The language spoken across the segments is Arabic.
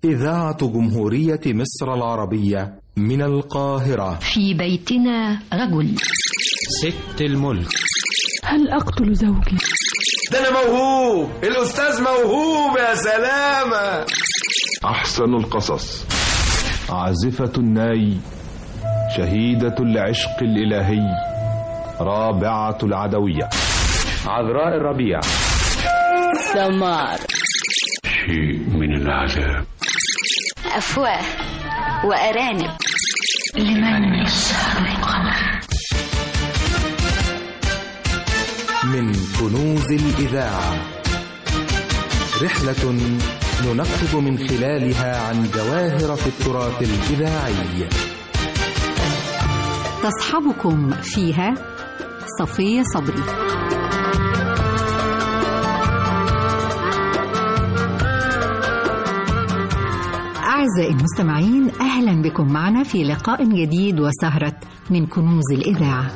إذاعة جمهورية مصر العربية من القاهرة. في بيتنا رجل. ست الملك. هل أقتل زوجي؟ ده أنا موهوب، الأستاذ موهوب يا سلامة. أحسن القصص. عازفة الناي، شهيدة العشق الإلهي، رابعة العدوية، عذراء الربيع، سمار، شيء من العذاب، أفواه وأرانب، لمن يسهر القمر. من كنوز الإذاعة، رحلة ننقب من خلالها عن جواهر في التراث الإذاعي. تصحبكم فيها صفية صبري. أعزائي المستمعين، أهلا بكم معنا في لقاء جديد وسهرة من كنوز الإذاعة.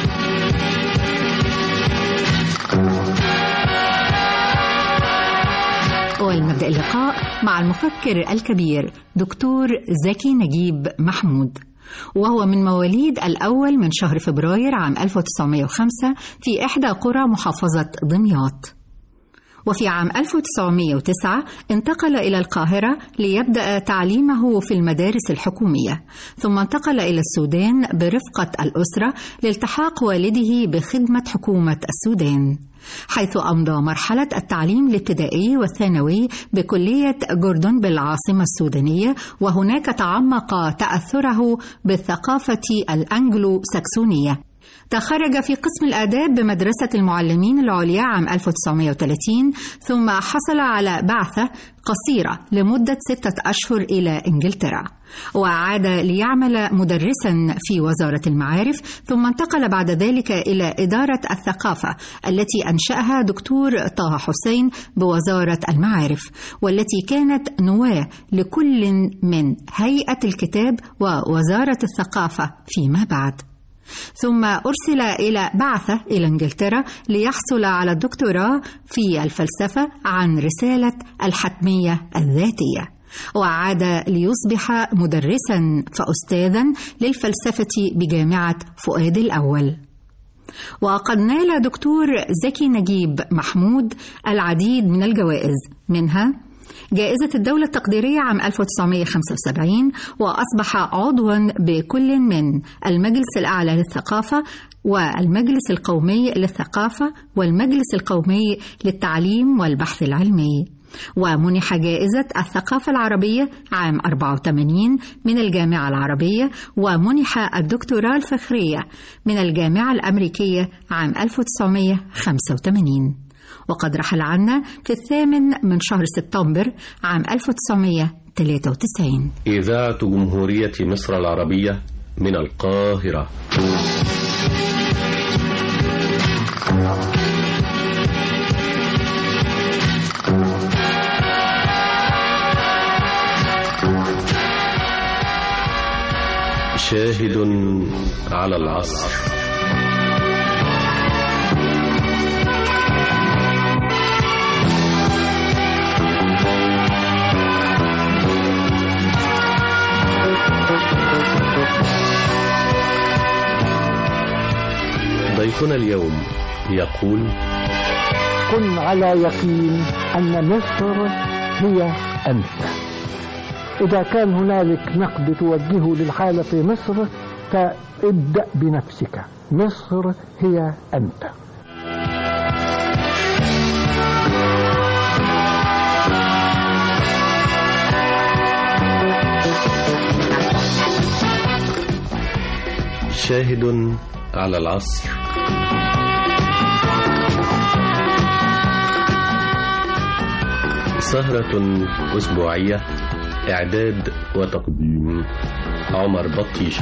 ولنبدأ اللقاء مع المفكر الكبير دكتور زكي نجيب محمود، وهو من مواليد الأول من شهر فبراير عام 1905 في إحدى قرى محافظة دمياط. وفي عام 1909 انتقل إلى القاهرة ليبدأ تعليمه في المدارس الحكومية، ثم انتقل إلى السودان برفقة الأسرة لالتحاق والده بخدمة حكومة السودان، حيث أمضى مرحلة التعليم الابتدائي والثانوي بكلية جوردون بالعاصمة السودانية، وهناك تعمق تأثره بالثقافة الأنجلو ساكسونية. تخرج في قسم الآداب بمدرسة المعلمين العليا عام 1930، ثم حصل على بعثة قصيرة لمدة 6 أشهر إلى إنجلترا، وعاد ليعمل مدرسا في وزارة المعارف، ثم انتقل بعد ذلك إلى إدارة الثقافة التي أنشأها دكتور طه حسين بوزارة المعارف، والتي كانت نواة لكل من هيئة الكتاب ووزارة الثقافة فيما بعد. ثم أرسل إلى بعثة إلى إنجلترا ليحصل على الدكتوراه في الفلسفة عن رسالة الحتمية الذاتية، وعاد ليصبح مدرسا فأستاذا للفلسفة بجامعة فؤاد الأول. وقد نال دكتور زكي نجيب محمود العديد من الجوائز، منها جائزة الدولة التقديرية عام 1975، وأصبح عضوا بكل من المجلس الأعلى للثقافة والمجلس القومي للثقافة والمجلس القومي للتعليم والبحث العلمي، ومنح جائزة الثقافة العربية عام 84 من الجامعة العربية، ومنح الدكتوراه الفخرية من الجامعة الأمريكية عام 1985. وقد رحل عنا في 8 من شهر سبتمبر عام 1993. إذاعة جمهورية مصر العربية من القاهرة. شاهد على العصر. ضيفنا اليوم يقول: كن على يقين أن مصر هي أنت. إذا كان هنالك نقد توجهه للحالة في مصر فابدأ بنفسك، مصر هي أنت. شاهد على العصر. سهرة أسبوعية، إعداد وتقديم عمر بطيشة.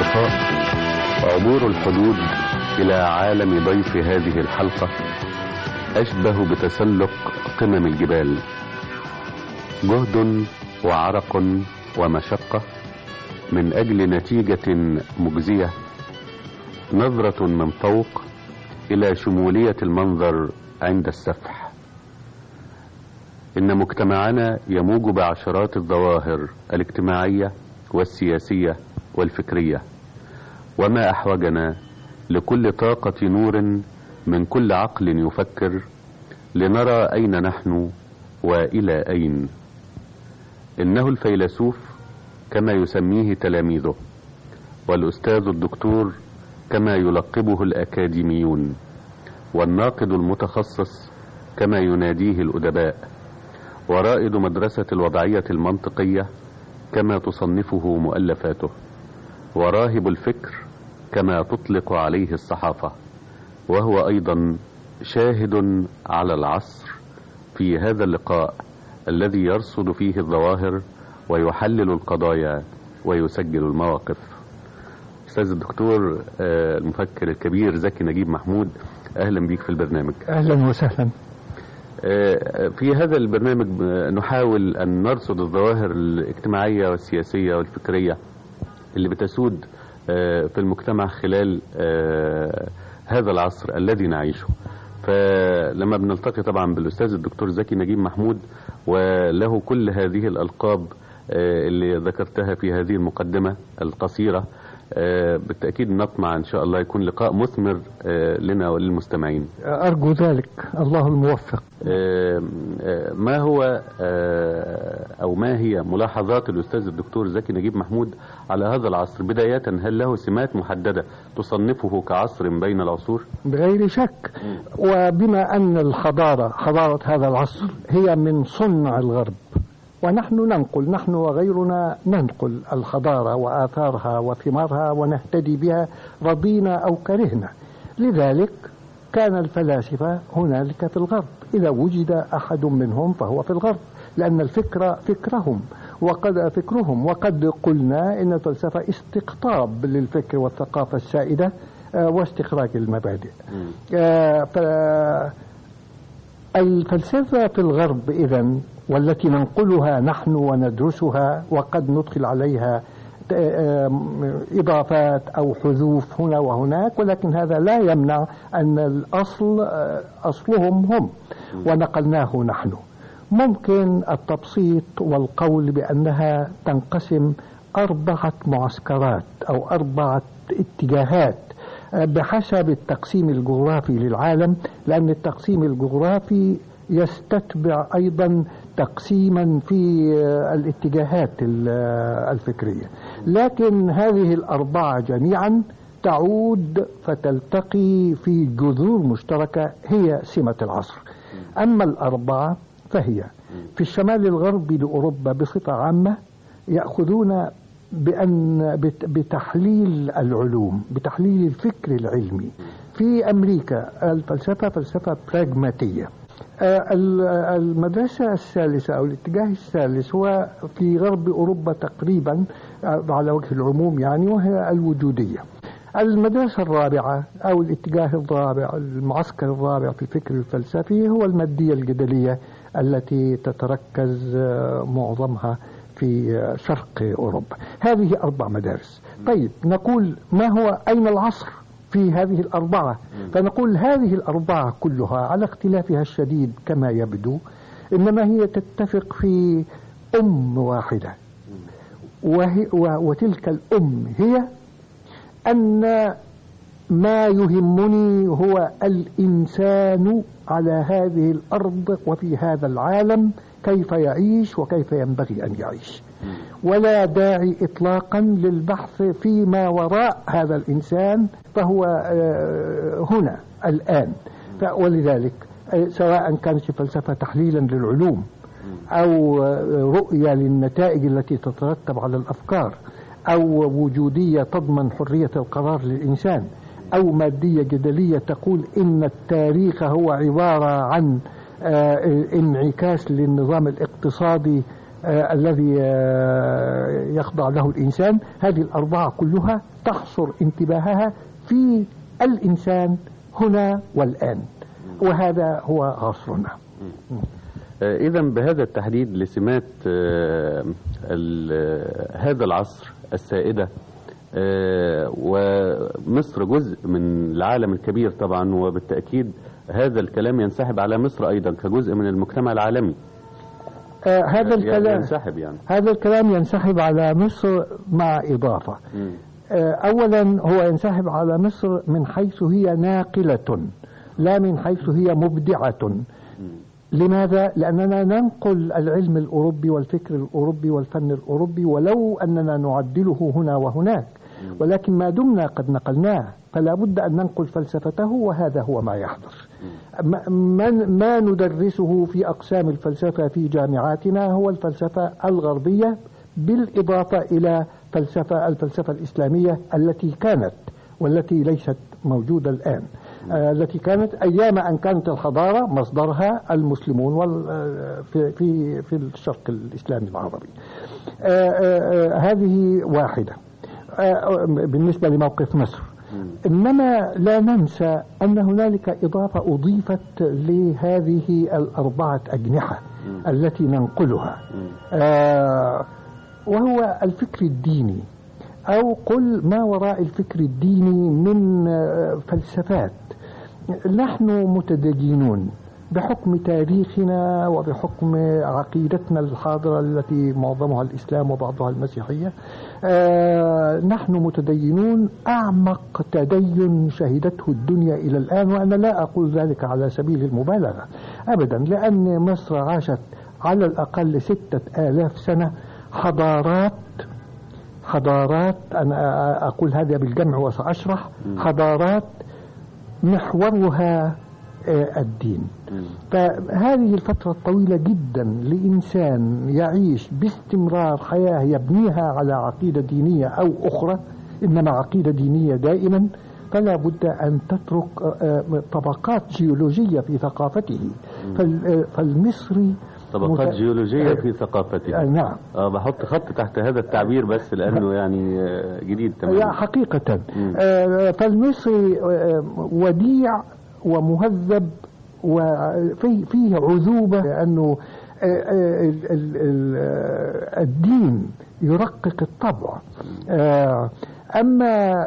الأصدقاء، عبور الحدود إلى عالم ضيف هذه الحلقة أشبه بتسلق قمم الجبال، جهد وعرق ومشقة من أجل نتيجة مجزية، نظرة من فوق إلى شمولية المنظر عند السفح. إن مجتمعنا يموج بعشرات الظواهر الاجتماعية والسياسية والفكرية، وما أحوجنا لكل طاقة نور من كل عقل يفكر لنرى أين نحن وإلى أين. إنه الفيلسوف كما يسميه تلاميذه، والأستاذ الدكتور كما يلقبه الأكاديميون، والناقد المتخصص كما يناديه الأدباء، ورائد مدرسة الوضعية المنطقية كما تصنفه مؤلفاته، وراهب الفكر كما تطلق عليه الصحافة، وهو أيضا شاهد على العصر في هذا اللقاء الذي يرصد فيه الظواهر ويحلل القضايا ويسجل المواقف. أستاذ الدكتور المفكر الكبير زكي نجيب محمود، أهلا بيك في البرنامج. أهلا وسهلا. في هذا البرنامج نحاول أن نرصد الظواهر الاجتماعية والسياسية والفكرية اللي بتسود في المجتمع خلال هذا العصر الذي نعيشه. فلما بنلتقي طبعا بالأستاذ الدكتور زكي نجيب محمود، وله كل هذه الألقاب اللي ذكرتها في هذه المقدمة القصيرة، بالتأكيد نطمع إن شاء الله يكون لقاء مثمر لنا وللمستمعين. أرجو ذلك، الله الموفق. ما هو أو ما هي ملاحظات الأستاذ الدكتور زكي نجيب محمود على هذا العصر بداية؟ هل له سمات محددة تصنفه كعصر بين العصور؟ بغير شك، وبما أن حضارة هذا العصر هي من صنع الغرب، ونحن نحن وغيرنا ننقل الحضارة وآثارها وثمارها ونهتدي بها رضينا أو كرهنا. لذلك كان الفلاسفة هنالك في الغرب، إذا وجد أحد منهم فهو في الغرب، لأن الفكر فكرهم، وقد قلنا إن الفلسفة استقطاب للفكر والثقافة السائدة واستخراج المبادئ. الفلسفة في الغرب إذن، والتي ننقلها نحن وندرسها، وقد ندخل عليها إضافات أو حذوف هنا وهناك، ولكن هذا لا يمنع أن الأصل أصلهم هم، ونقلناه نحن. ممكن التبسيط والقول بأنها تنقسم 4 معسكرات أو 4 اتجاهات بحسب التقسيم الجغرافي للعالم، لأن التقسيم الجغرافي يستتبع أيضا تقسيما في الاتجاهات الفكرية. لكن هذه 4 جميعا تعود فتلتقي في جذور مشتركة هي سمة العصر. أما 4 فهي في الشمال الغربي لأوروبا بصفة عامة يأخذون بتحليل العلوم، بتحليل الفكر العلمي. في أمريكا الفلسفة فلسفة براغماتية. المدرسة الثالثة أو الاتجاه الثالث هو في غرب أوروبا تقريبا على وجه العموم يعني، وهي الوجودية. المدرسة الرابعة أو الاتجاه الرابع، المعسكر الرابع في الفكر الفلسفي هو المادية الجدلية التي تتركز معظمها في شرق أوروبا. هذه 4 مدارس. طيب نقول ما هو أين العصر في هذه 4؟ فنقول هذه 4 كلها على اختلافها الشديد كما يبدو، إنما هي تتفق في واحدة، وتلك الأم هي أن ما يهمني هو الإنسان على هذه الأرض وفي هذا العالم، كيف يعيش وكيف ينبغي أن يعيش، ولا داعي إطلاقا للبحث فيما وراء هذا الإنسان، فهو هنا الآن. ولذلك سواء كانت الفلسفة تحليلا للعلوم أو رؤية للنتائج التي تترتب على الأفكار، أو وجودية تضمن حرية القرار للإنسان، أو مادية جدلية تقول إن التاريخ هو عبارة عن انعكاس للنظام الاقتصادي الذي يخضع له الإنسان. هذه الأربعة كلها تحصر انتباهها في الإنسان هنا والآن، وهذا هو عصرنا. إذا بهذا التحديد لسمات هذا العصر السائدة، ومصر جزء من العالم الكبير طبعا، وبالتأكيد هذا الكلام ينسحب على مصر أيضا كجزء من المجتمع العالمي. هذا الكلام ينسحب يعني. هذا الكلام ينسحب على مصر مع إضافة. أولا هو ينسحب على مصر من حيث هي ناقلة، لا من حيث هي مبدعة. لماذا؟ لأننا ننقل العلم الأوروبي والفكر الأوروبي والفن الأوروبي، ولو أننا نعدله هنا وهناك، ولكن ما دمنا قد نقلناه فلا بد أن ننقل فلسفته، وهذا هو ما يحدث. ما ندرسه في أقسام الفلسفة في جامعاتنا هو الفلسفة الغربية، بالإضافة إلى الفلسفة الإسلامية التي كانت والتي ليست موجودة الآن، التي كانت أيام أن كانت الحضارة مصدرها المسلمون في الشرق الإسلامي العربي. هذه واحدة بالنسبة لموقف مصر. إنما لا ننسى أن هنالك إضافة أضيفت لهذه الأربعة أجنحة التي ننقلها، وهو الفكر الديني، أو قل ما وراء الفكر الديني من فلسفات. نحن متدينون بحكم تاريخنا وبحكم عقيدتنا الحاضرة التي معظمها الإسلام وبعضها المسيحية. نحن متدينون أعمق تدين شهدته الدنيا إلى الآن، وأنا لا أقول ذلك على سبيل المبالغة أبدا، لأن مصر عاشت على الأقل 6000 سنة حضارات أنا أقول هذا بالجمع وسأشرح. حضارات محورها الدين. فهذه الفترة الطويلة جدا لإنسان يعيش باستمرار حياة يبنيها على عقيدة دينية أو أخرى، إنما عقيدة دينية دائما، فلا بد أن تترك طبقات جيولوجية في ثقافته. فالمصري طبقات جيولوجية في ثقافته. نعم. بحط خط تحت هذا التعبير بس لأنه يعني جديد تماما. حقيقة. فالمصري وديع ومهذب وفيه عذوبة، لأنه الدين يرقق الطبع. أما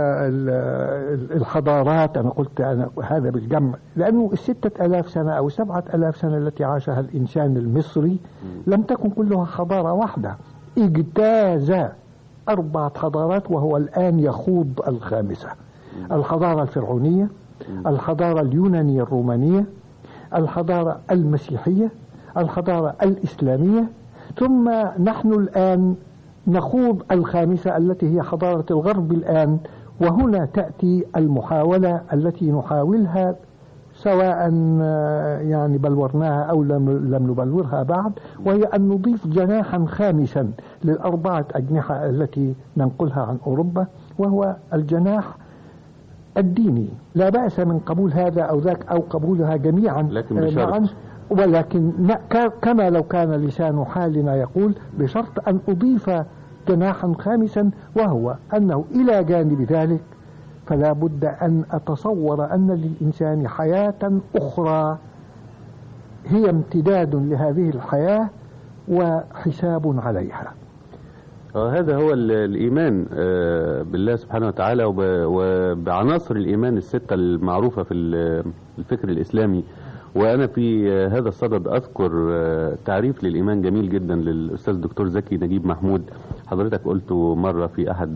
الحضارات أنا قلت هذا بالجمع، لأنه 6000 سنة أو 7000 سنة التي عاشها الإنسان المصري لم تكن كلها حضارة واحدة، اجتاز 4 حضارات، وهو الآن يخوض الخامسة. الحضارة الفرعونية، الحضارة اليونانية الرومانية، الحضارة المسيحية، الحضارة الإسلامية، ثم نحن الآن نخوض الخامسة التي هي حضارة الغرب الآن. وهنا تأتي المحاولة التي نحاولها، سواء يعني بلورناها أو لم نبلورها بعد، وهي أن نضيف جناحا خامسا للأربعة أجنحة التي ننقلها عن أوروبا، وهو الجناح الديني. لا بأس من قبول هذا أو ذاك أو قبولها جميعا، لكن ولكن كما لو كان لسان حالنا يقول، بشرط أن أضيف جناحا خامسا، وهو أنه إلى جانب ذلك فلا بد أن أتصور أن للإنسان حياة أخرى هي امتداد لهذه الحياة وحساب عليها. هذا هو الإيمان بالله سبحانه وتعالى، وبعناصر الإيمان الستة المعروفة في الفكر الإسلامي. وأنا في هذا الصدد أذكر تعريف للإيمان جميل جدا للأستاذ الدكتور زكي نجيب محمود. حضرتك قلته مرة في أحد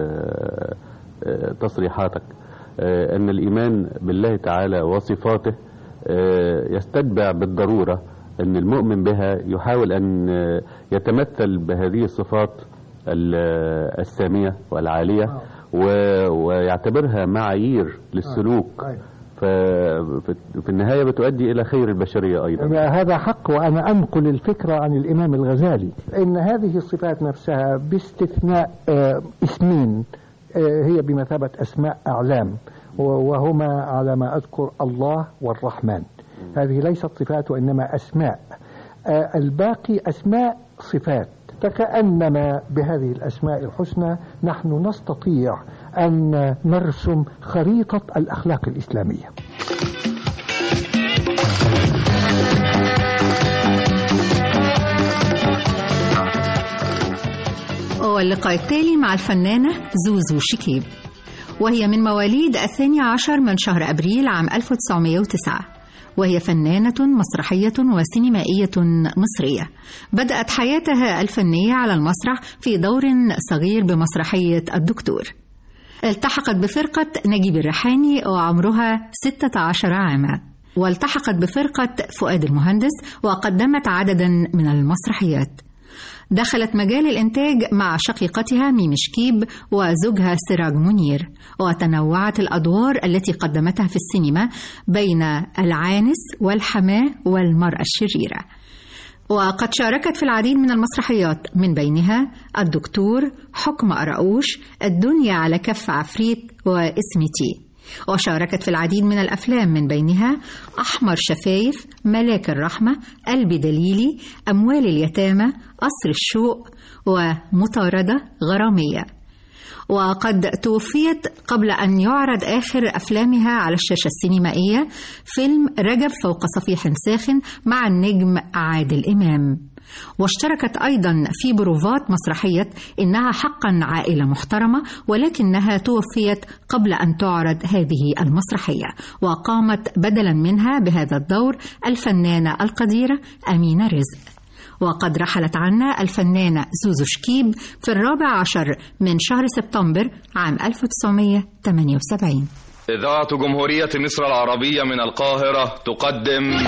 تصريحاتك أن الإيمان بالله تعالى وصفاته يستتبع بالضرورة أن المؤمن بها يحاول أن يتمثل بهذه الصفات السامية والعالية، ويعتبرها معايير للسلوك، ففي النهاية بتؤدي إلى خير البشرية أيضا. هذا حق، وأنا أنقل الفكرة عن الإمام الغزالي، إن هذه الصفات نفسها باستثناء اسمين هي بمثابة أسماء أعلام، وهما على ما أذكر الله والرحمن. هذه ليست صفات وإنما أسماء. الباقي أسماء صفات، فكأنما بهذه الأسماء الحسنى نحن نستطيع أن نرسم خريطة الأخلاق الإسلامية. واللقاء التالي مع الفنانة زوزو شكيب، وهي من مواليد 12 من شهر أبريل عام 1909، وهي فنانة مسرحية وسينمائية مصرية. بدأت حياتها الفنية على المسرح في دور صغير بمسرحية الدكتور. التحقت بفرقة نجيب الريحاني وعمرها 16 عاما، والتحقت بفرقة فؤاد المهندس وقدمت عددا من المسرحيات. دخلت مجال الإنتاج مع شقيقتها ميمي شكيب وزوجها سراج منير، وتنوعت الأدوار التي قدمتها في السينما بين العانس والحماة والمرأة الشريرة. وقد شاركت في العديد من المسرحيات، من بينها الدكتور، حكم قراقوش، الدنيا على كف عفريت، واسمتي. وشاركت في العديد من الأفلام، من بينها أحمر شفايف، ملاك الرحمة، قلبي دليلي، أموال اليتامى، قصر الشوق، ومطاردة غرامية. وقد توفيت قبل أن يعرض آخر أفلامها على الشاشة السينمائية فيلم رجب فوق صفيح ساخن مع النجم عادل إمام. واشتركت أيضا في بروفات مسرحية إنها حقا عائلة محترمة، ولكنها توفيت قبل أن تعرض هذه المسرحية، وقامت بدلا منها بهذا الدور الفنانة القديرة أمينة رزق. وقد رحلت عنا الفنانة زوزو شكيب في 14 من شهر سبتمبر عام 1978. إذاعة جمهورية مصر العربية من القاهرة تقدم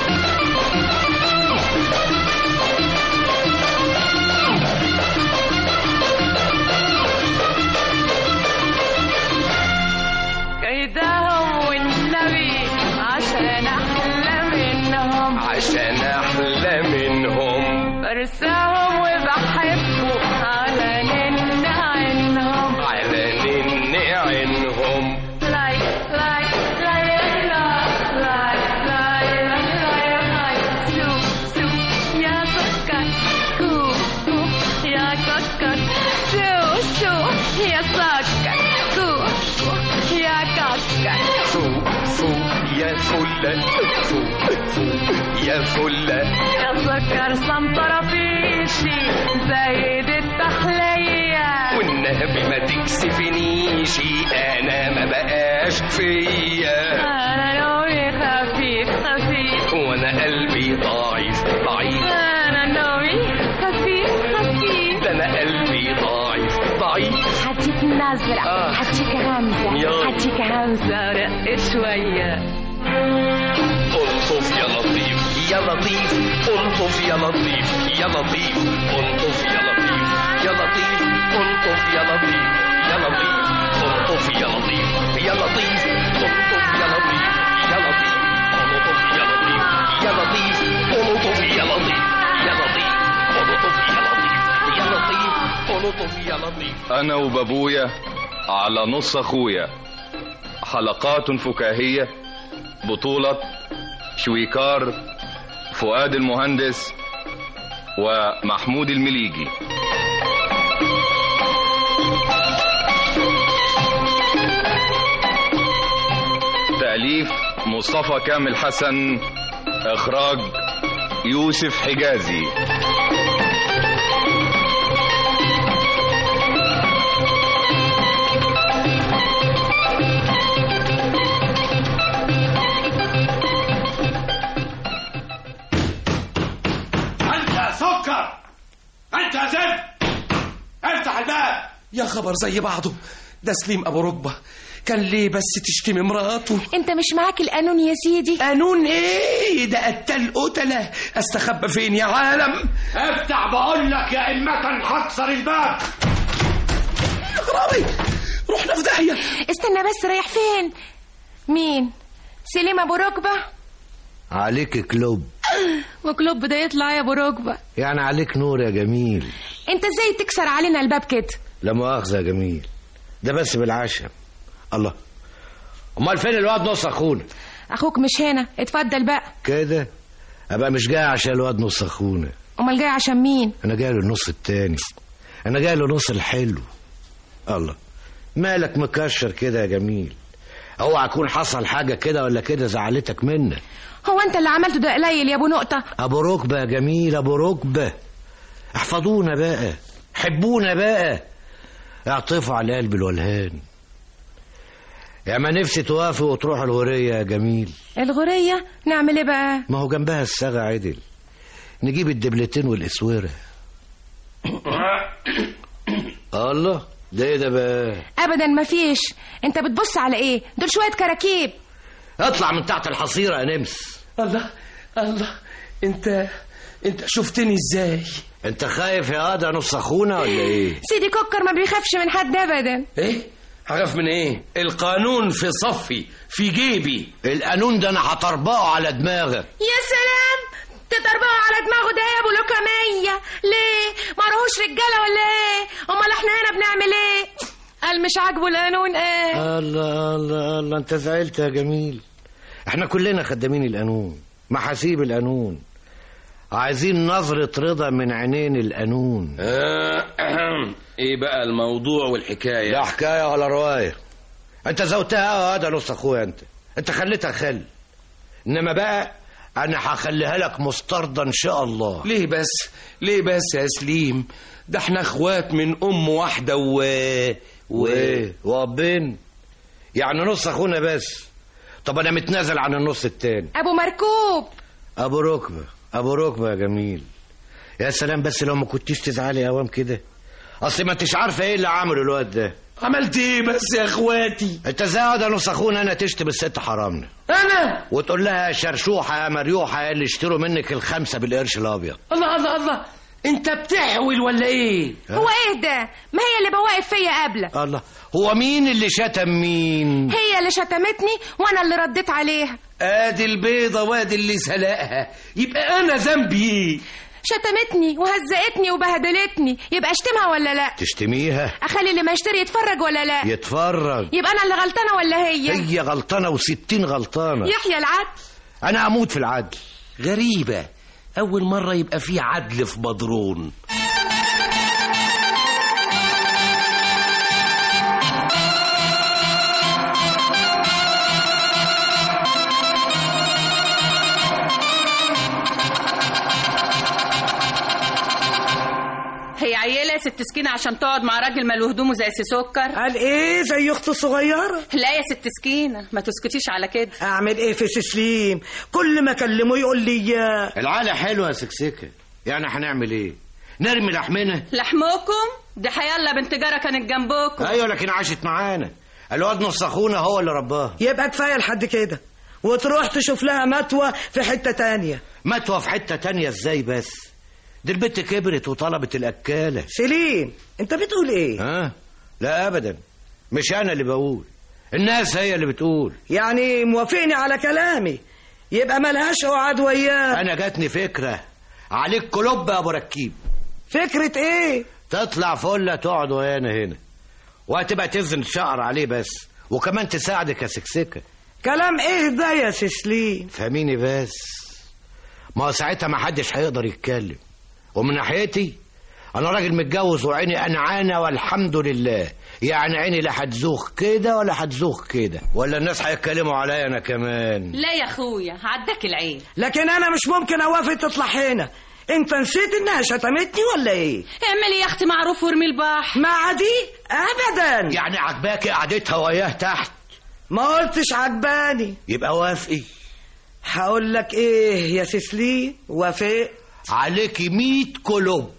كيدهم والنبي عشان أحلى منهم، عشان أحلى منهم، برساهم وبحبه على نن عينهم، على نن عينهم. لاي لاي لاي لاي لاي لاي لاي سو سو يا سكر، كو كو يا سكر، سو سو يا سكر، كو كو يا كسكر، سو سو يا فلة، سو سو يا فلة، يا سكر سمطرة فيشي زايد التحلية، والنبي ما تكسفنيشي أنا ما بقاش فيا، أنا نومي خفيف خفيف، وأنا قلبي ضعيف ضعيف، أنا نومي خفيف خفيف، ده أنا قلبي ضعيف ضعيف. هديك نظرة، هديك همزة، هديك همزة رق شوية. ألطف يا لطيف يا لطيف، ألطف يا لطيف يا لطيف، ألطف يا لطيف يا لطيف، ألطف يا لطيف يا لطيف، ألطف يا لطيف يا لطيف، ألطف يا لطيف يا لطيف، ألطف يا لطيف يا لطيف، ألطف يا لطيف يا لطيف، ألطف يا لطيف يا لطيف، ألطف يا لطيف. أنا وبابويا على نص أخويا، حلقات فكاهية، بطولة شويكار، فؤاد المهندس، ومحمود المليجي. تأليف مصطفى كامل حسن، إخراج يوسف حجازي. انت يا زلمه افتح الباب. يا خبر زي بعضه، ده سليم ابو ركبه، كان ليه بس تشتمي مراته؟ انت مش معاك القانون يا سيدي؟ قانون ايه ده؟ قتل قتله، استخبى فين يا عالم؟ افتح بقول لك يا امه هكسر الباب. يا خرابي رحنا في داهيه. استنى بس، رايح فين؟ مين؟ سليم ابو ركبه؟ عليك كلوب. وكلوب ده يطلع يا ابو ركبه؟ يعني عليك نور يا جميل. انت ازاي تكسر علينا الباب كده؟ لا مؤاخذه يا جميل، ده بس بالعشاء. الله، امال فين الواد نص اخونا؟ اخوك مش هنا، اتفضل بقى. كده ابقى مش جاي عشان الواد نص اخونا. امال جاي عشان مين؟ انا جاي له النص التاني، انا جاي له نص الحلو. الله، مالك مكشر كده يا جميل؟ اوعى يكون حصل حاجه كده ولا كده زعلتك منك. هو انت اللي عملته ده قليل يا ابو نقطه؟ ابو ركبه يا جميل، ابو ركبه. احفظونا بقى، حبونا بقى، اعطفوا على قلب الولهان. يا ما نفسي توافق وتروح الغورية يا جميل. الغورية؟ نعمل ايه بقى؟ ما هو جنبها الساغة عدل، نجيب الدبلتين والاسوره. الله، ده ايه ده بقى؟ ابدا مفيش. انت بتبص على ايه؟ دول شويه كراكيب. اطلع من تحت الحصيره يا نمس. الله الله، انت شفتني ازاي؟ انت خايف يا ده نص اخونا ولا ايه؟ سيدي كوكر ما بيخافش من حد ابدا. ايه؟ هخاف من ايه؟ القانون في صفي، في جيبي. القانون ده انا هطربقه على دماغك. يا سلام، تطربقه على دماغه ده يا ابو لوكمية؟ ليه؟ ما راهوش رجاله ولا ايه؟ امال احنا هنا بنعمل ايه؟ قال مش عاجبه القانون ايه؟ الله الله الله، انت زعلت يا جميل. احنا كلنا خدامين القانون، محاسيب القانون، عايزين نظرة رضا من عينين القانون. ايه بقى الموضوع والحكاية؟ لا حكاية ولا رواية. انت زوتها هذا نص اخويا، انت خليتها خل، انما بقى انا هخليها لك مسترضى ان شاء الله. ليه بس يا سليم؟ ده احنا اخوات من ام واحدة وابين، يعني نص اخونا بس. طب انا متنازل عن النص التاني. ابو مركوب، ابو ركبه يا جميل. يا سلام، بس لو ما كنتيش تزعلي اوام كده، اصل ما انتش عارفه ايه اللي عمله الواد ده. عملت ايه بس يا اخواتي؟ انت زاد نص اخونا انا تشتم الست حرامنا انا وتقول لها شرشوحه يا مريوحه اللي اشتروا منك ال5 بالقرش الابيض. الله الله الله، انت بتحول ولا ايه؟ هو ايه ده؟ ما هي اللي بواقف فيا قبلك. الله، هو مين اللي شتم مين؟ هي اللي شتمتني وانا اللي رديت عليها. ادي البيضه وادي اللي سلقها، يبقى انا ذنبي ايه؟ شتمتني وهزقتني وبهدلتني، يبقى اشتمها ولا لا؟ تشتميها؟ اخلي اللي ما يشتري يتفرج ولا لا؟ يتفرج. يبقى انا اللي غلطانه ولا هي غلطانه و60 غلطانه. يحيى العدل. انا اموت في العدل. غريبه، اول مره يبقى في عدل في بدرون. هي عيلة يا ست سكينة عشان تقعد مع راجل ماله هدومه زي سي سكر؟ قال ايه زي اخته الصغيرة؟ لا يا ست سكينة، ما تسكتيش على كده. اعمل ايه في سليم؟ كل ما اكلمه يقول لي العالة حلوة يا سكسكة، يعني هنعمل ايه؟ نرمي لحمنا؟ لحمكم؟ دي حيالله بنت جارة كانت جنبكم. ايوه لكن عاشت معانا، الواد نص اخونا هو اللي رباها. يبقى كفاية لحد كده، وتروح تشوف لها متوى في حتة تانية. متوى في حتة تانية ازاي بس؟ دي البت كبرت وطلبت الأكالة. سليم انت بتقول ايه؟ لا ابدا، مش انا اللي بقول، الناس هي اللي بتقول. يعني موافقني على كلامي، يبقى ملهاش قعد وياه. انا جاتني فكرة عليك كلوب يا ابو ركيب. فكرة ايه؟ تطلع فله تقعد ويانا هنا، وهتبقى تزن شعر عليه بس، وكمان تساعدك يا سكسكة. كلام ايه ده يا سليم؟ فهميني بس، ما هو ساعتها ما حدش هيقدر يتكلم. ومن ناحيتي انا راجل متجوز وعيني انعانه والحمد لله، يعني عيني لا هتزوخ كده ولا هتزوخ كده، ولا الناس هيتكلموا عليا انا كمان. لا يا اخويا عداك العين. لكن انا مش ممكن اوافق تطلع هنا. انت نسيت انها شتمتني ولا ايه؟ اعملي يا اختي معروف وارمي البحر. مع دي ابدا. يعني عجباكي قعدتها وياه تحت؟ ما قلتش عجباني. يبقى وافقي. هقول لك ايه يا سيسلي، وافق عليكي 100 كلوب.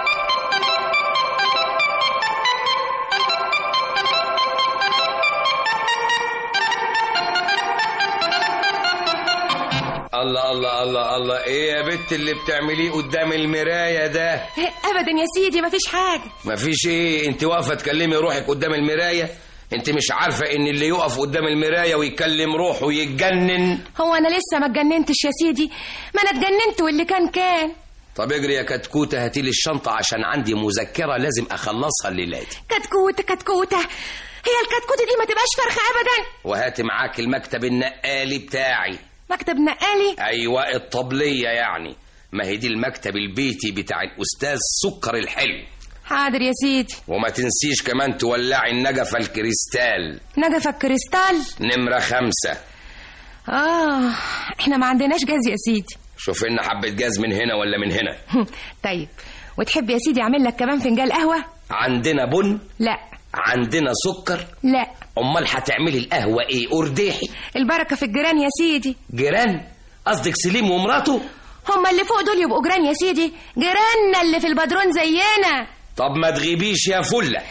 الله الله الله الله، ايه يا بت اللي بتعمليه قدام المراية ده؟ ابدا يا سيدي مفيش حاجة. مفيش ايه؟ انت واقفة تكلمي روحك قدام المراية؟ انت مش عارفة ان اللي يقف قدام المراية ويكلم روحه يتجنن؟ هو انا لسه ما اتجننتش يا سيدي، ما انا اتجننت واللي كان. طب اجري يا كتكوتة هاتيلي الشنطة عشان عندي مذكرة لازم اخلصها الليلة دي. كتكوتة هي الكتكوتة دي ما تبقاش فرخة ابدا. وهاتي معاك المكتب النقالي بتاعي. مكتب نقالي؟ ايوه الطبلية يعني، ما هي دي المكتب البيتي بتاع الأستاذ سكر الحلو. حاضر يا سيدي. وما تنسيش كمان تولعي النجفة الكريستال. نجفة الكريستال نمرة 5. احنا ما عندناش جاز يا سيدي. شوف لنا حبة جاز من هنا ولا من هنا. طيب وتحب يا سيدي اعمل لك كمان فنجان قهوة؟ عندنا بن؟ لا. عندنا سكر؟ لا. امال هتعملي القهوة ايه؟ قرداحي؟ البركة في الجيران يا سيدي. جيران؟ قصدك سليم ومراته؟ هما اللي فوق دول يبقوا جيران يا سيدي، جيراننا اللي في البدرون زينا. طب ما تغيبيش يا فلة.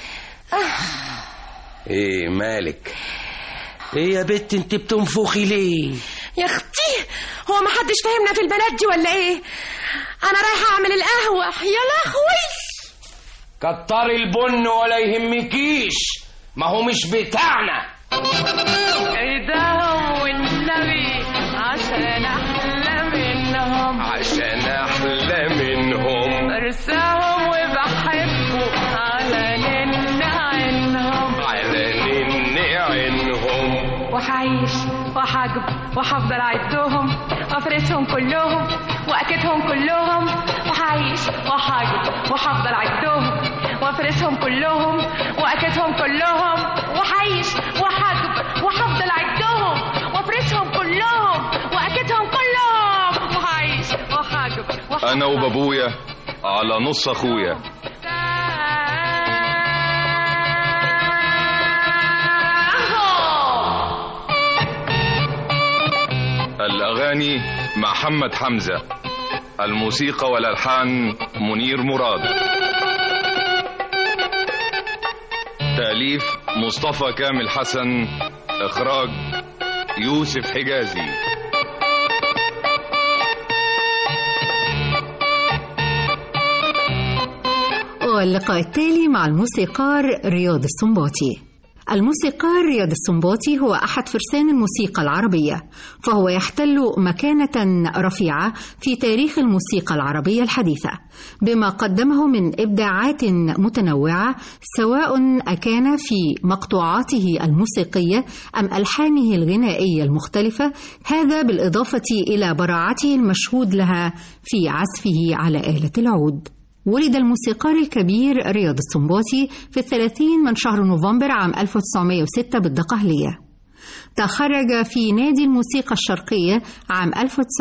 ايه مالك؟ ايه يا بت انت بتنفخي ليه؟ يا اختي هو ما حدش فاهمنا في البلد دي ولا ايه؟ انا رايحه اعمل القهوه. يا لهوي كتري البن ولا يهمكيش، ما هو مش بتاعنا. ايدهم والنبي عشان احلى منهم، عشان احلى منهم برساهم وبحبه على نن عينهم، على نن عينهم. وحعيش وحجب وحفضل اعدهم وافرسهم كلهم واكتهم كلهم. وحعيش وحجب وحفضل اعدهم وافرسهم كلهم واكتهم كلهم. وحعيش وحجب وحفضل اعدهم وافرسهم كلهم واكتهم كلهم. وحعيش وحجب انا وبابويا على نص اخويا. الأغاني محمد حمزة، الموسيقى والألحان منير مراد، تأليف مصطفى كامل حسن، إخراج يوسف حجازي. واللقاء التالي مع الموسيقار رياض السنباطي. الموسيقار رياض السنباطي هو أحد فرسان الموسيقى العربية، فهو يحتل مكانة رفيعة في تاريخ الموسيقى العربية الحديثة بما قدمه من إبداعات متنوعة، سواء أكان في مقطوعاته الموسيقية أم ألحانه الغنائية المختلفة، هذا بالإضافة إلى براعته المشهود لها في عزفه على آلة العود. ولد الموسيقار الكبير رياض السنباطي في 30 من شهر نوفمبر عام 1906 بالدقهلية. تخرج في نادي الموسيقى الشرقية عام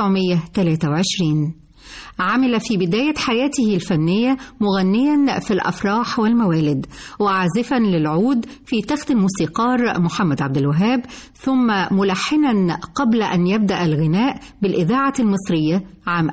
1923. عمل في بداية حياته الفنية مغنيا في الأفراح والموالد، وعازفا للعود في تخت الموسيقار محمد عبد الوهاب، ثم ملحنا قبل أن يبدأ الغناء بالإذاعة المصرية عام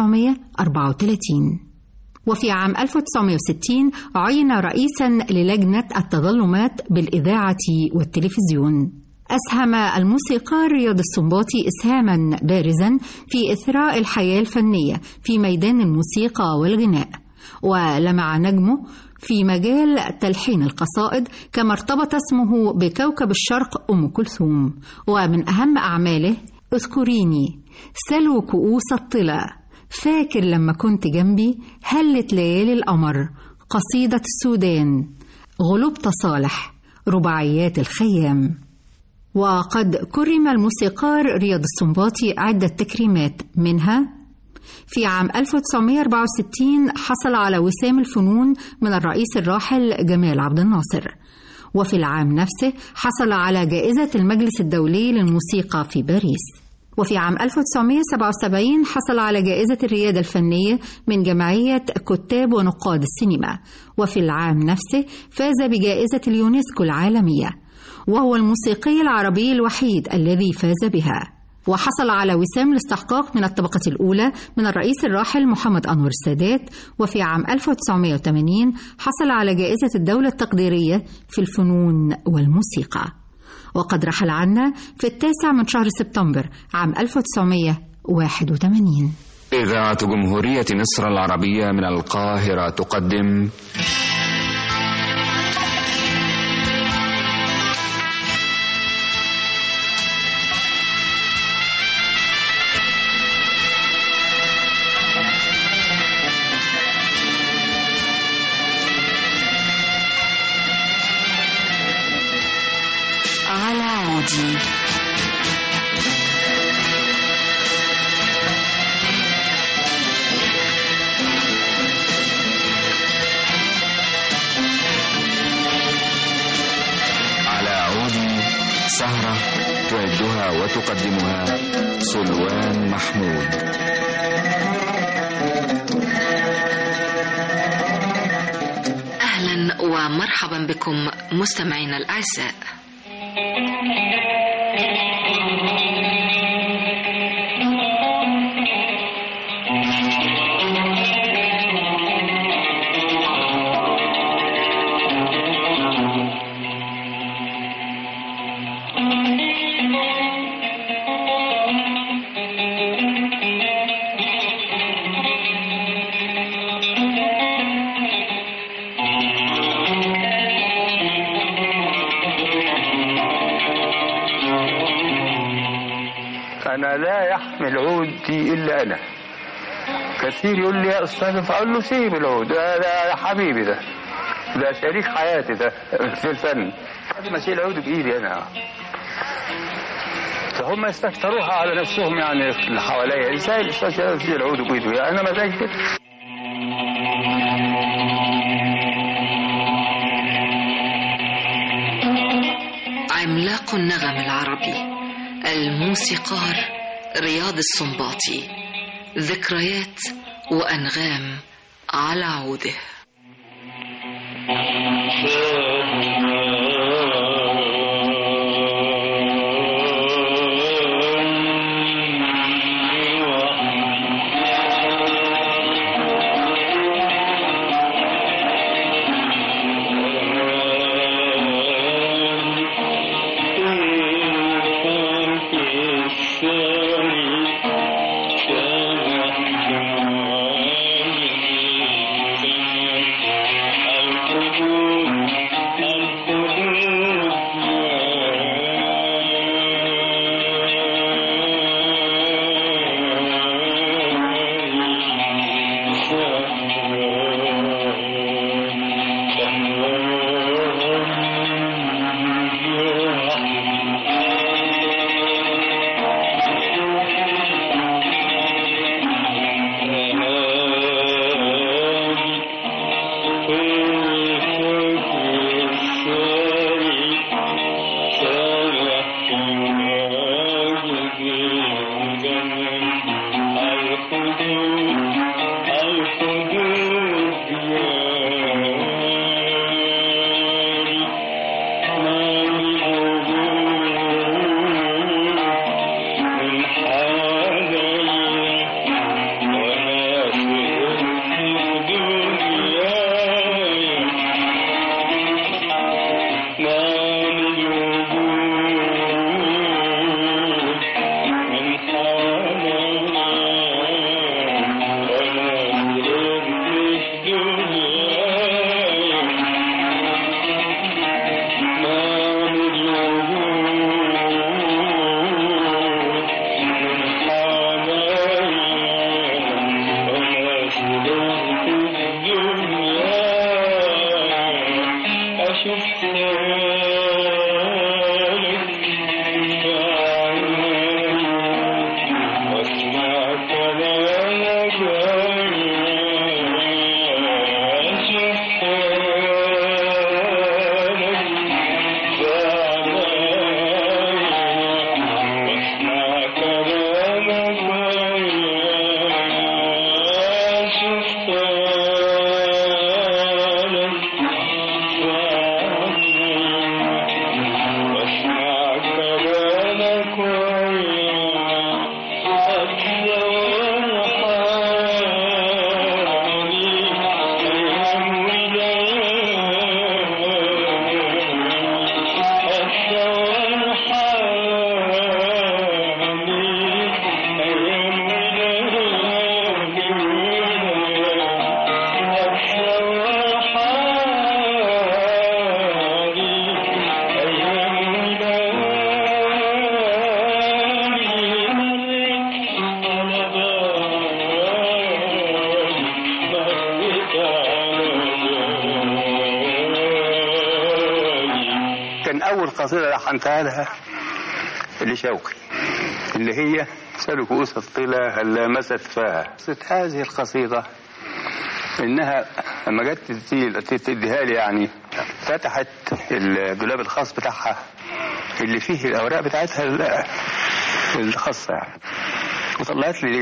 1934. وفي عام 1960 عين رئيسا للجنة التظلمات بالإذاعة والتلفزيون. أسهم الموسيقار رياض السنباطي إسهاما بارزا في إثراء الحياة الفنية في ميدان الموسيقى والغناء، ولمع نجمه في مجال تلحين القصائد، كما ارتبط اسمه بكوكب الشرق أم كلثوم. ومن أهم أعماله اذكريني، سلوا كؤوس الطلا، فاكر لما كنت جنبي، هلت ليالي القمر، قصيدة السودان، غلبت صالح، رباعيات الخيام. وقد كرم الموسيقار رياض السنباطي عدة تكريمات، منها في عام 1964 حصل على وسام الفنون من الرئيس الراحل جمال عبد الناصر، وفي العام نفسه حصل على جائزة المجلس الدولي للموسيقى في باريس. وفي عام 1977 حصل على جائزة الريادة الفنية من جمعية كتاب ونقاد السينما، وفي العام نفسه فاز بجائزة اليونسكو العالمية، وهو الموسيقي العربي الوحيد الذي فاز بها. وحصل على وسام الاستحقاق من الطبقة الأولى من الرئيس الراحل محمد أنور السادات. وفي عام 1980 حصل على جائزة الدولة التقديرية في الفنون والموسيقى. وقد رحل عنا في 9 من شهر سبتمبر عام 1981. إذاعة جمهورية مصر العربية من القاهرة تقدم على عودي. السهرة تعدها وتقدمها سلوان محمود. أهلا ومرحبا بكم مستمعينا الأعزاء. أنا لا يحمل عودي إلا أنا. كثير يقول لي يا أستاذ، فأقول له سيب العود، ده حبيبي، ده شريك حياتي، ده في الفن. ما أشيل عودي بإيدي أنا. فهم يستكتروها على نفسهم يعني اللي حواليا. إزاي الأستاذ يشيل عوده بإيده؟ يعني أنا مزاج كده. عملاق النغم العربي الموسيقار رياض السنباطي، ذكريات وأنغام على عوده. قصيدة لحنتها لها لشوقي اللي هي سلك أوس الطلا هل لامست فاها. هذه القصيدة إنها لما جت تديها لي يعني فتحت الدولاب الخاص بتاعها اللي فيه الأوراق بتاعتها الخاصة يعني. وطلعت لي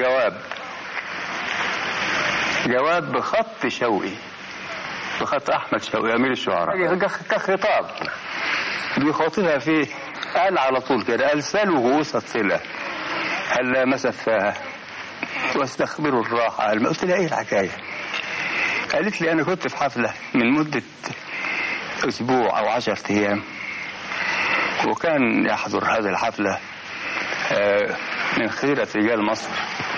جواب بخط شوقي، بخط أحمد شوقي أمير الشعراء، كخطاب بيخاطبها فيه. قال على طول كده: قال: سلوا كؤوس الصلة هلا مسفاها واستخبروا الراحة. قلت لها: ايه الحكاية؟ قالت لي: أنا كنت في حفلة من مدة أسبوع أو 10 أيام، وكان يحضر هذه الحفلة من خيرة رجال مصر،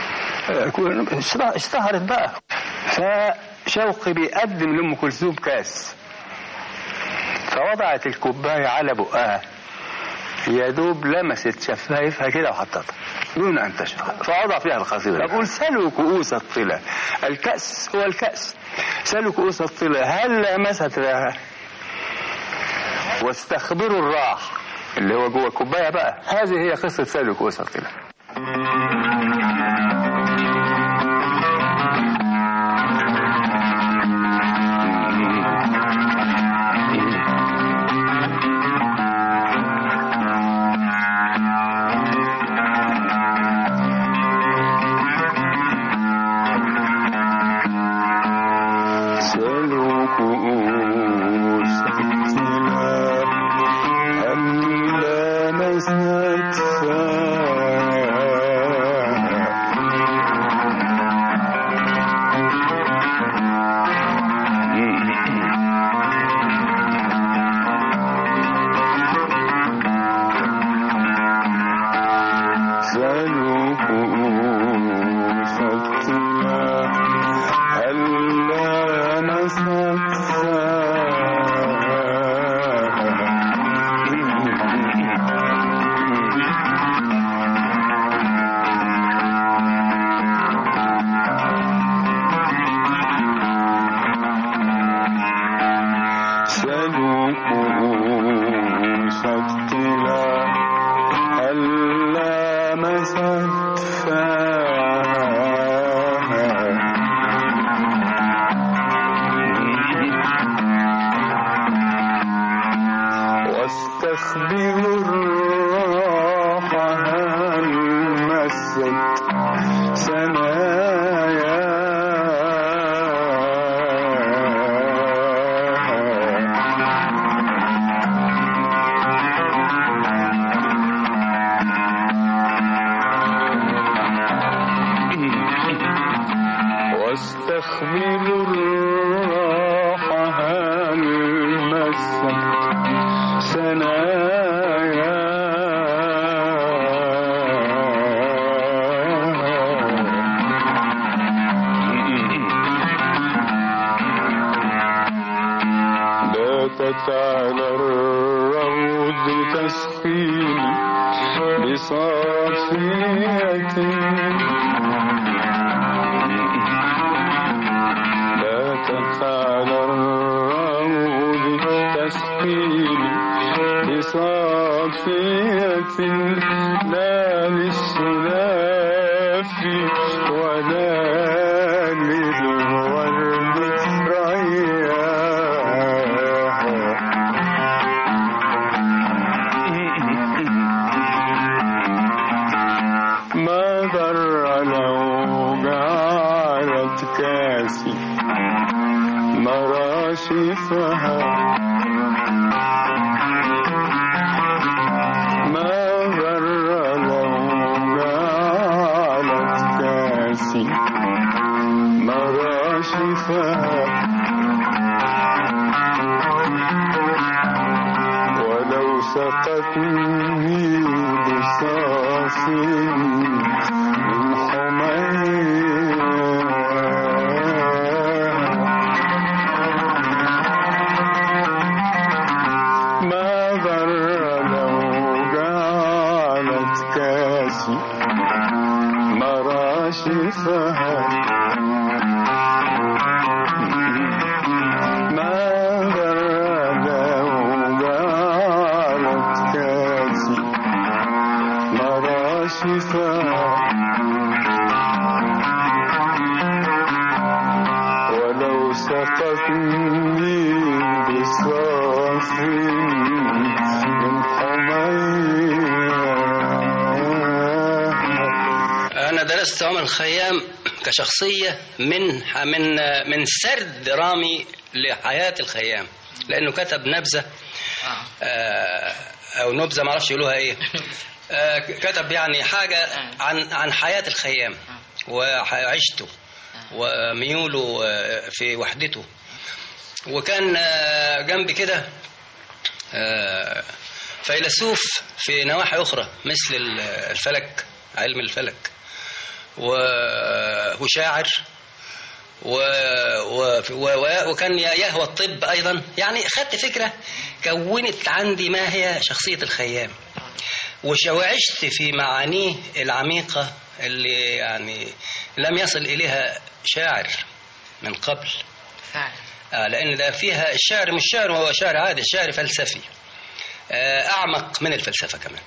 اشتهرت بقى. فشوقي بيقدم لأم كلثوم كاس، فوضعت الكوباية على بقها، يا دوب لمست شفايفها كده وحطتها دون أن تشرب، فوضع فيها القصيدة. أقول: سلوا كؤوس الطلة، الكأس هو الكأس، سلوا كؤوس الطلة هل لمست لها واستخبروا الراح اللي هو جوه الكوباية بقى. هذه هي قصة سلوا كؤوس الطلة. سقتني بصاص من حمير درست عمر الخيام كشخصية من سرد درامي لحياة الخيام، لأنه كتب نبذة أو نبذة ما أعرفش يقولوها إيه. كتب يعني حاجة عن حياة الخيام وعيشته وميوله في وحدته. وكان جنب كده فيلسوف في نواحي أخرى مثل الفلك، علم الفلك، وشاعر، وكان يهوى الطب أيضا. يعني خدت فكرة كونت عندي ما هي شخصية الخيام، وعشت في معانيه العميقة اللي يعني لم يصل إليها شاعر من قبل. لأن ده فيها الشعر مش شعر هو شعر عادي، الشعر فلسفي أعمق من الفلسفة كمان.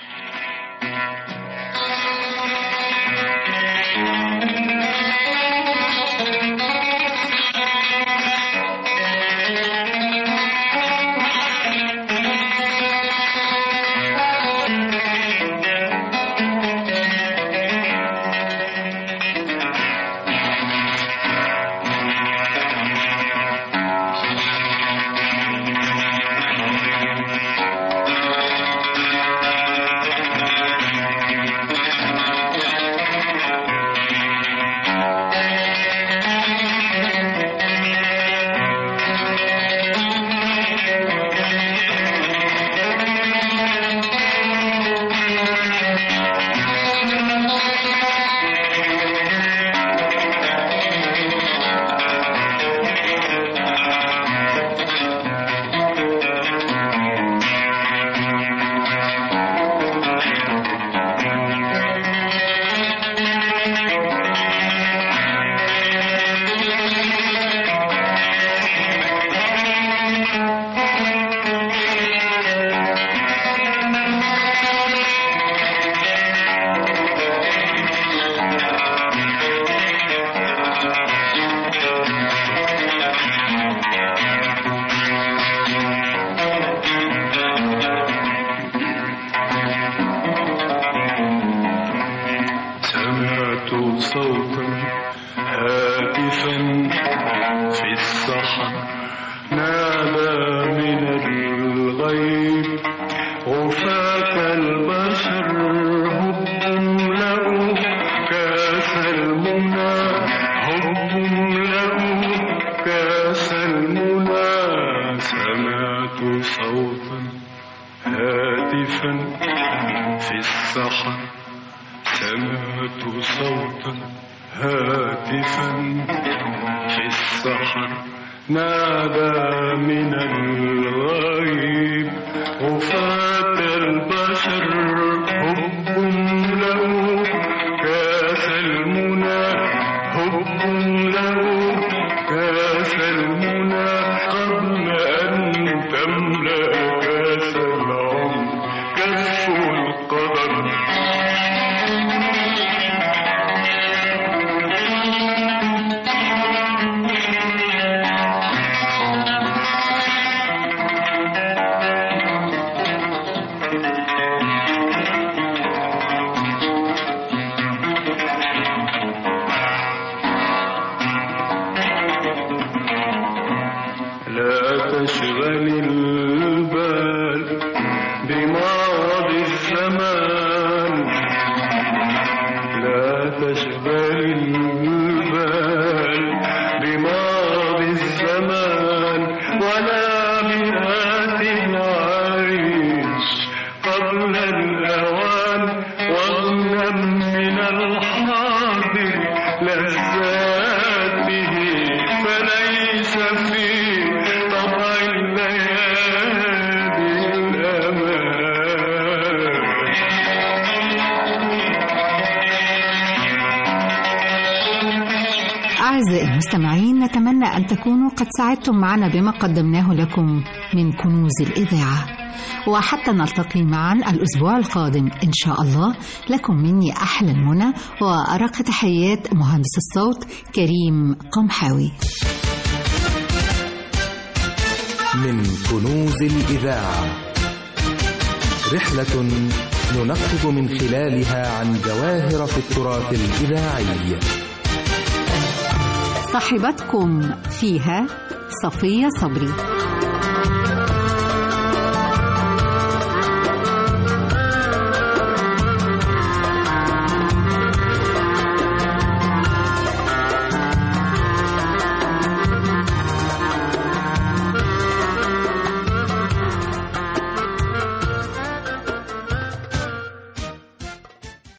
أعزائي المستمعين، نتمنى أن تكونوا قد سعدتم معنا بما قدمناه لكم من كنوز الإذاعة، وحتى نلتقي معا الأسبوع القادم إن شاء الله، لكم مني أحلى المنى وأرق تحيات مهندس الصوت كريم قمحاوي. من كنوز الإذاعة، رحلة ننقب من خلالها عن جواهر في التراث الإذاعي. صاحبتكم فيها صفية صبري.